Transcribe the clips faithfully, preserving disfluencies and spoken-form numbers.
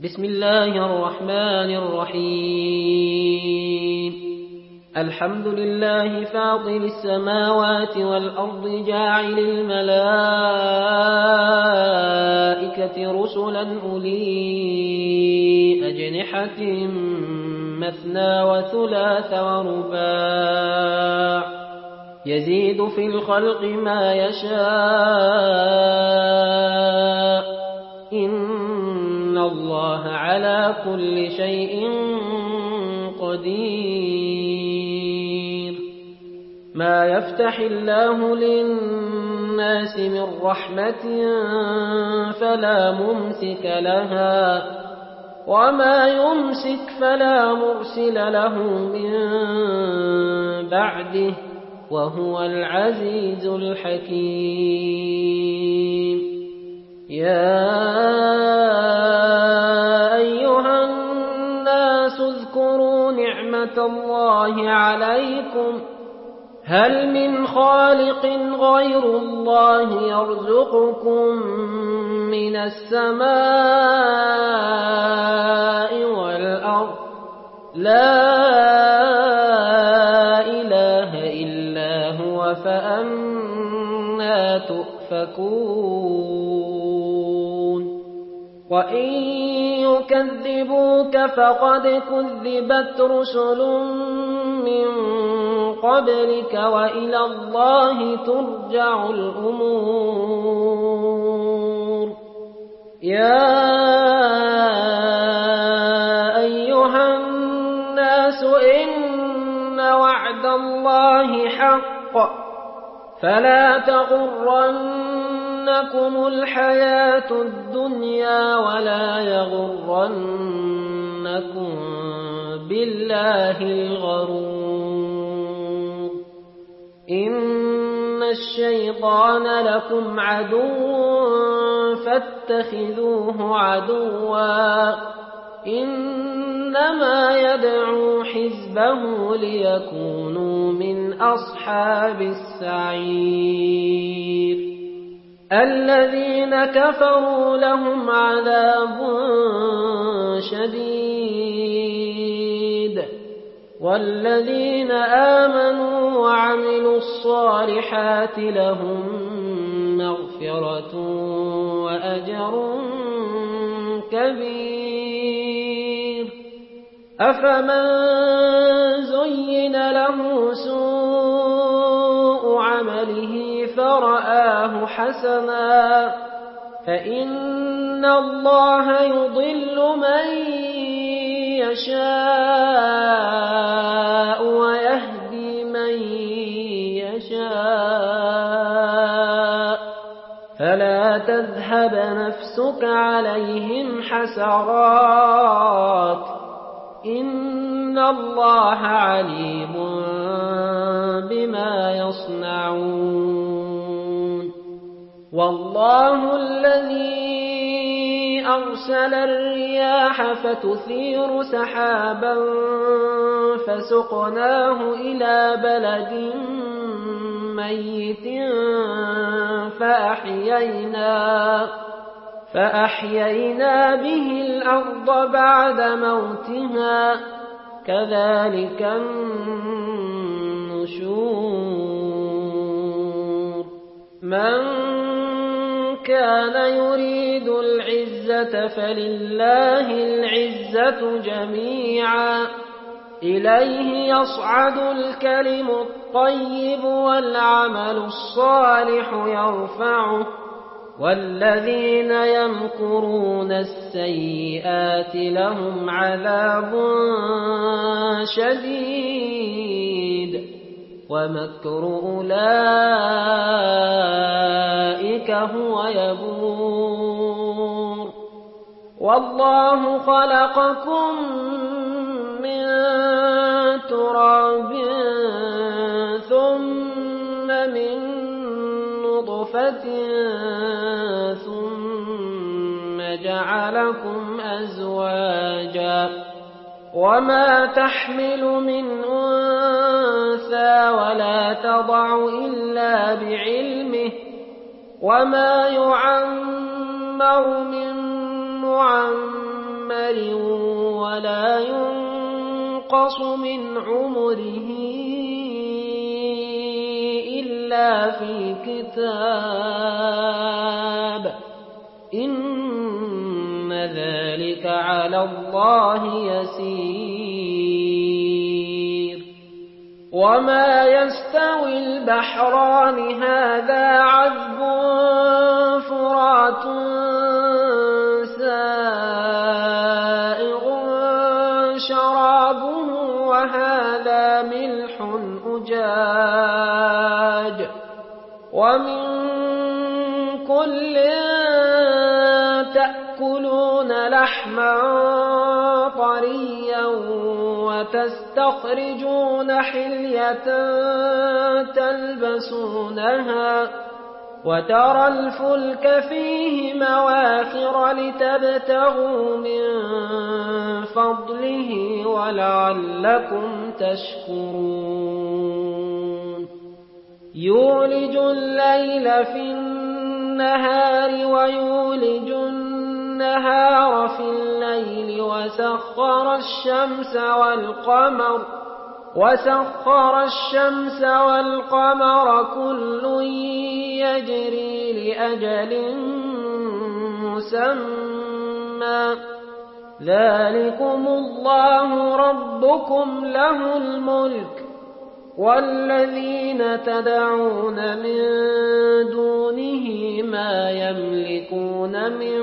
بسم الله الرحمن الرحيم الحمد لله فاطر السماوات والأرض جاعل الملائكة رسلا أولي أجنحة مثنى وثلاث ورباع يزيد في الخلق ما يشاء إن الله على كل شيء قدير ما يفتح الله للناس من رحمة فلا ممسك لها وما يمسك فلا مرسل له من بعده وهو العزيز الحكيم يا أيها الناس اذكروا نعمة الله عليكم هل من خالق غير الله يرزقكم من السماء والأرض لا إله إلا هو فأنى تؤفكون وإن يكذبوك فقد كذبت رسل من قبلك وإلى الله ترجع الأمور يا أيها الناس إن وعد الله حق فلا تغرنكم الحياة الدنيا ولا يغرنكم بالله الغرور إن الشيطان لكم عدو فاتخذوه عدوا إنما يدعو حزبه ليكونوا من أصحاب السعير الذين كفروا لهم عذاب شديد والذين آمنوا وعملوا الصالحات لهم مغفرة وأجر كبير أفمن زين له سوء عمله فرآه حسنا فإن الله يضل من يشاء ويهدي من يشاء فلا تذهب نفسك عليهم حسرات إن الله عليم بما يصنعون والله الذي أرسل الرياح فتثير سحابا فسقناه إلى بلد ميت فأحيينا, فأحيينا به الأرض بعد موتها كذلك النشور من كان يريد العزة فلله العزة جميعا إليه يصعد الكلم الطيب والعمل الصالح يرفعه والذين يمكرون السيئات لهم عذاب شديد ومكر أولئك هو يبور والله خلقكم من تراب ثم من نطفة ثم جعلكم أزواجا وما تحمل من أنثى ولا تضع إلا بعلمه وما يعمر من معمر ولا ينقص من عمره إلا في كتاب إن ذلك على الله يسير وما يستوي البحران هذا عذب فرات سائغ شرابه وهذا ملح أجاج ومن كل تأكلون لحما طريا وتستخرجون حلية تلبسونها وترى الفلك فيه مواخر لتبتغوا من فضله ولعلكم تشكرون يولج الليل في النهار ويولج النهار في الليل وسخر الشمس والقمر وسخر الشمس والقمر كل يجري لأجل مسمى ذلكم الله ربكم له الملك والذين تدعون من دونه ما يملكون من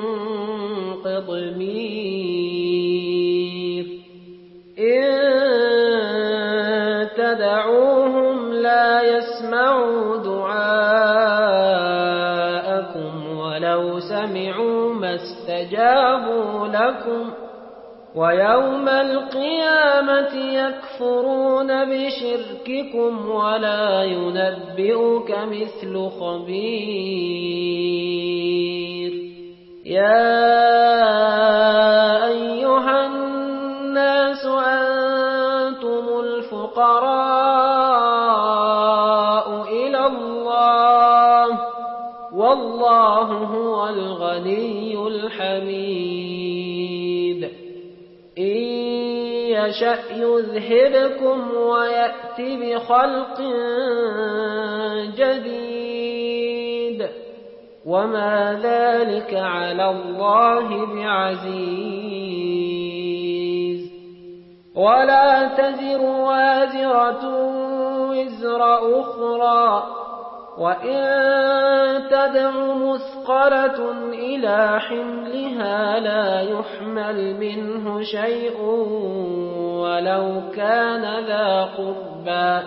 قطمير إن تدعوهم لا يسمعوا دعاءكم ولو سمعوا ما استجابوا لكم ويوم القيامة يكفرون بشرككم ولا ينبئك مثل خبير يا أيها الناس أنتم الفقراء إلى الله والله هو الغني الحميد إن يشأ يذهبكم ويأت بخلق جديد وما ذلك على الله بعزيز ولا تزر وازرة وزر أخرى وإن تدع مثقلة إلى حملها لا يحمل منه شيء ولو كان ذا قربى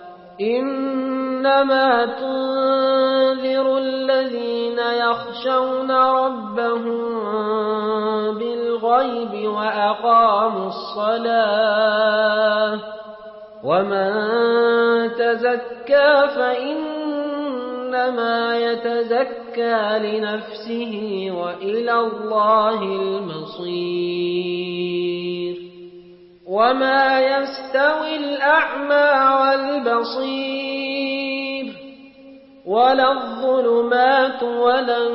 إنما تنذر الذين يخشون ربهم بالغيب وأقاموا الصلاة ومن تزكى فإنما يتزكى لنفسه وإلى الله المصير وما يستوي الأعمى والبصير ولا الظلمات ولا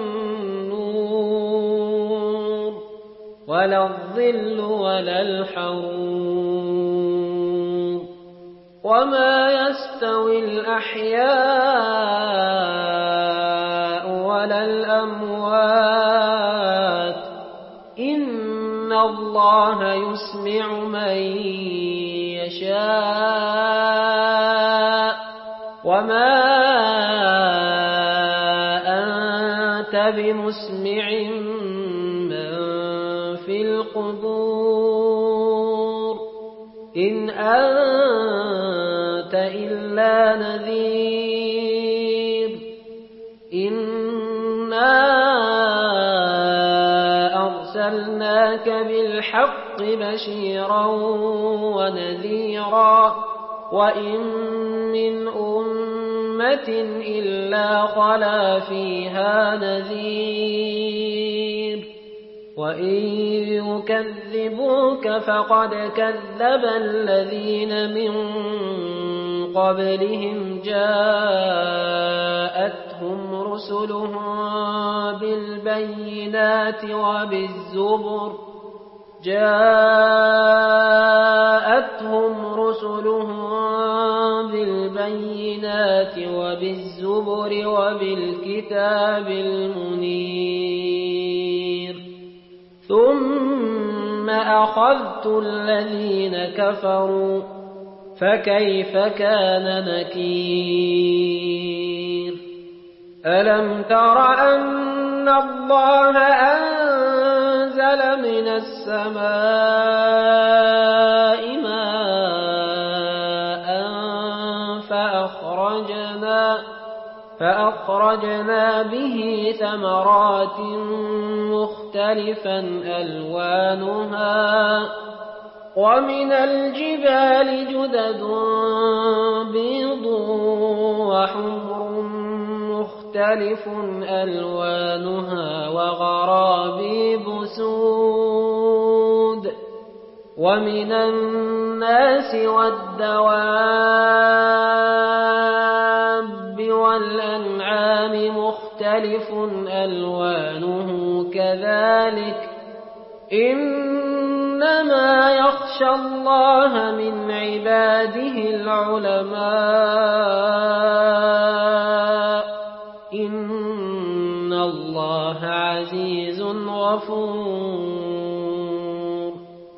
النور ولا الظل ولا الحرور وما يستوي الأحياء ولا الأموات إن الله يسمع من يشاء وما أنت بمسمع من في القبور إن أنت إلا نذير إنا أرسلناك بالحق بشيرا ونذيرا وإن من أمة إلا خلا فيها نذير وإن يكذبوك فقد كذب الذين من قبلهم جاءتهم رسلهم بالبينات وبالزبر جاءتهم رسلهم بالبينات وبالزبر وبالكتاب المنير ثم أخذت الذين كفروا فكيف كان نكير ألم تر أن الله أنزل من السماء ماء فأخرجنا, فأخرجنا به ثمرات مختلفا ألوانها ومن الجبال جدد بيض وحمر مختلف ألوانها وغرابيب سود ومن الناس والدواب والأنعام مختلف ألوانه كذلك إنما يخشى الله من عباده العلماء إن الله عزيز غفور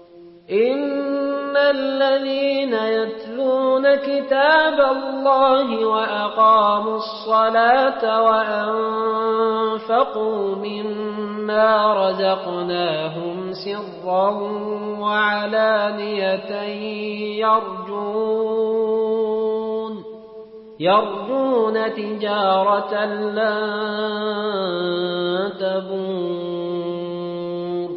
إن الذين يتلون كتاب الله وأقاموا الصلاة وأنفقوا مما رزقناهم سرا وعلانية يرجون يرجون تجارة لن تبور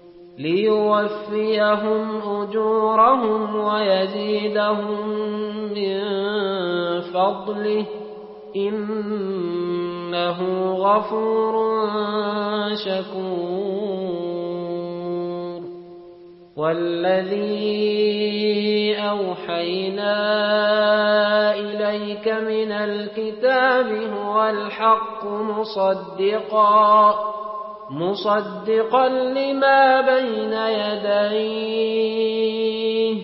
ليوفيهم أجورهم ويزيدهم من فضله إنه غفور شكور والذي أوحينا إليك من الكتاب هو الحق مصدقا مصدقا لما بين يديه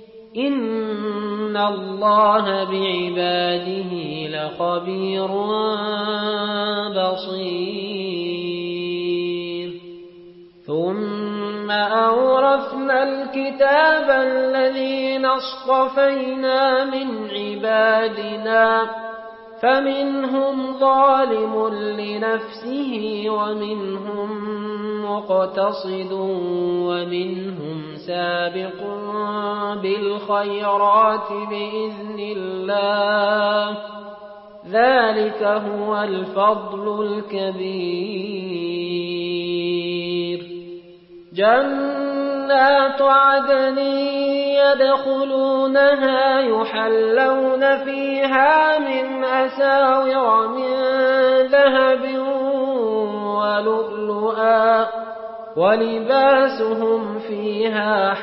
إن الله بعباده لخبير بصير ثم أورثنا الكتاب الذين اصطفينا من عبادنا فمنهم ظالم لنفسه ومنهم مقتصد ومنهم سابق بالخيرات بإذن الله ذلك هو الفضل الكبير جنات عدن يدخلونها يحلون فيها من أساور من ذهب ولؤلؤا ولباسهم فيها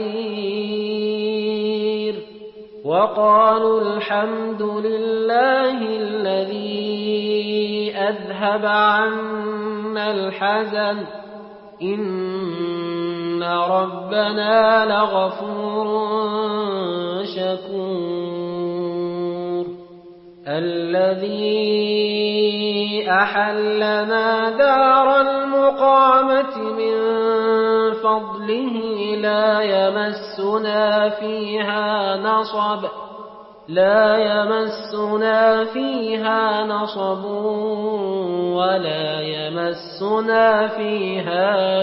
حرير وقالوا الحمد لله الذي أذهب عنا الحزن إن ربنا لغفور شكور الذي أحلنا دار المقامة من فضله لا يمسنا فيها نصب لا يمسنا فيها نصب ولا يمسنا فيها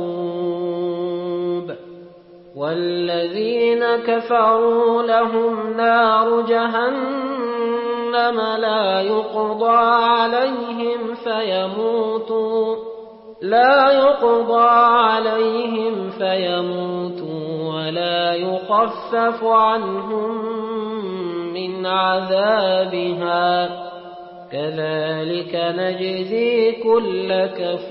لغوب والذين كفروا لهم نار جهنم لا يقضى عليهم فيموتوا لا يقضى عليهم فيموتوا ولا يخفف عنهم من عذابها كذلك نجزي كل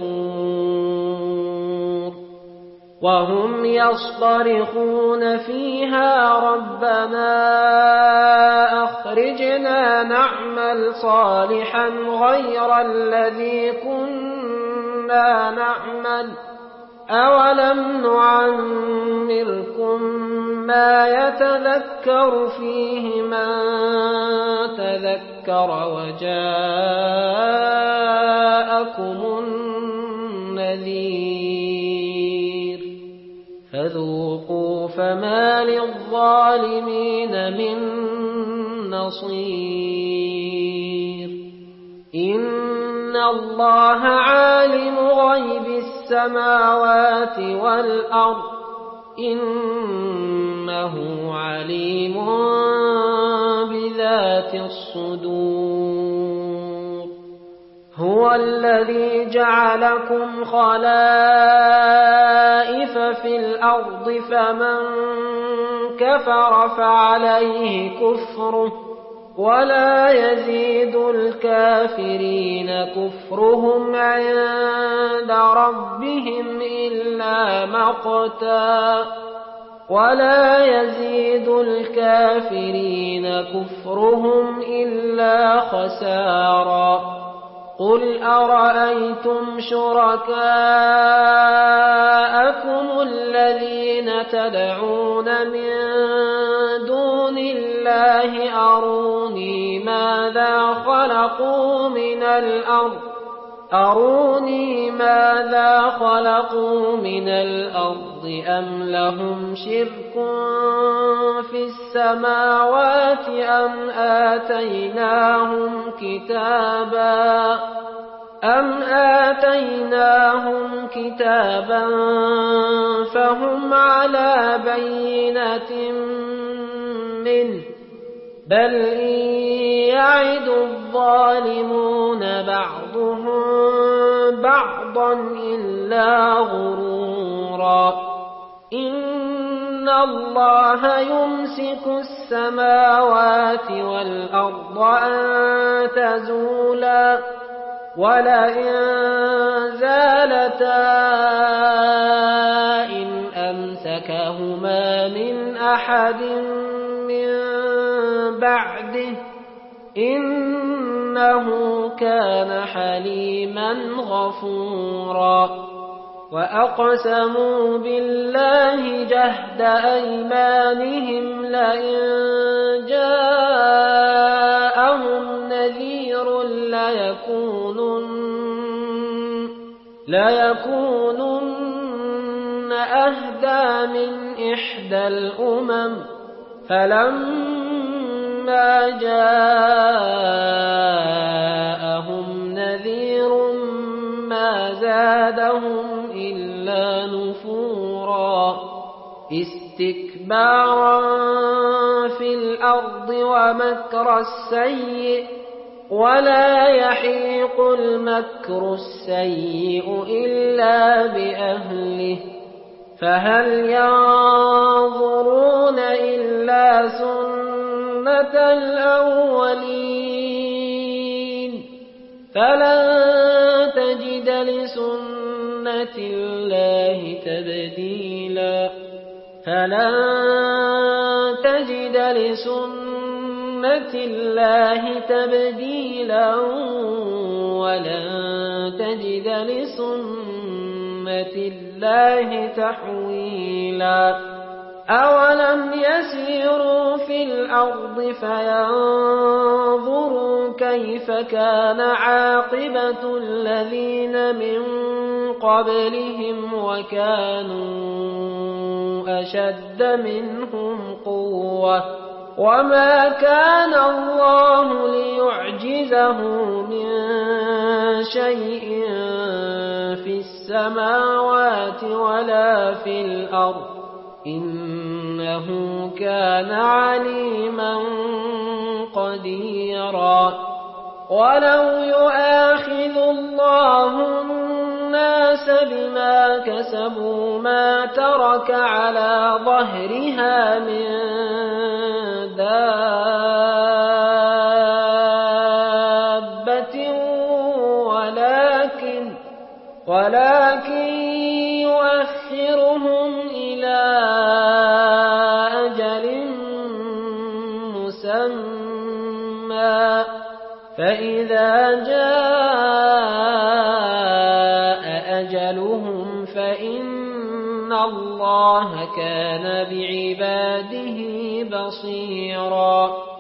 كفور وهم يصطرخون فيها ربنا أخرجنا نعمل صالحا غير الذي كنا نعمل أولم نعمركم ما يتذكر فيه من تذكر وجاءكم النذير فذوقوا فما للظالمين من نصير إن الله عالم غيب السماوات والأرض إنه عليم بذات الصدور هو الذي جعلكم خلائف في الأرض فمن كفر فعليه كفره ولا يزيد الكافرين كفرهم عند ربهم إلا مقتا ولا يزيد الكافرين كفرهم إلا خسارا قل أرأيتم شركاءكم الذين تدعون من دون الله أروني ماذا خلقوا من الأرض أروني ماذا خلقوا من الأرض أم لهم شرك في السماوات أم آتيناهم كتابا أم آتيناهم كتابا فهم على بينة منه بل إن يعد الظالمون بعضهم بعضا إلا غرورا إن الله يمسك السماوات والأرض أن تزولا ولئن زالتا إن أمسكهما من أحد من بعده إنه كان حليما غفورا وأقسموا بالله جهد أيمانهم لئن جاءهم نذير ليكونن, ليكونن أهدى من إحدى الأمم فلما جاءهم نذير ما زادهم إلا نفورا استكبارا في الأرض ومكر السيء ولا يحيق المكر السيء إلا بأهله فهل ينظرون إلا سنة الأولين فلن تجد لسنة الله تبديلا فلن تجد لسنة الله تبديلا ولن تجد لسنة الله تحويلا أولم يسيروا في الأرض فينظروا كيف كان عاقبة الذين من قبلهم وكانوا أشد منهم قوة وما كان الله ليعجزه من شيء في السماوات ولا في الأرض إنه كان عليما قديرا ولو يؤاخذ الله الناس بما كسبوا ما ترك على ظهرها من دابة ولكن ولكن يؤخرهم إلى أجل مسمى فإذا جاء أجلهم فإن الله كان بعباده بصيرا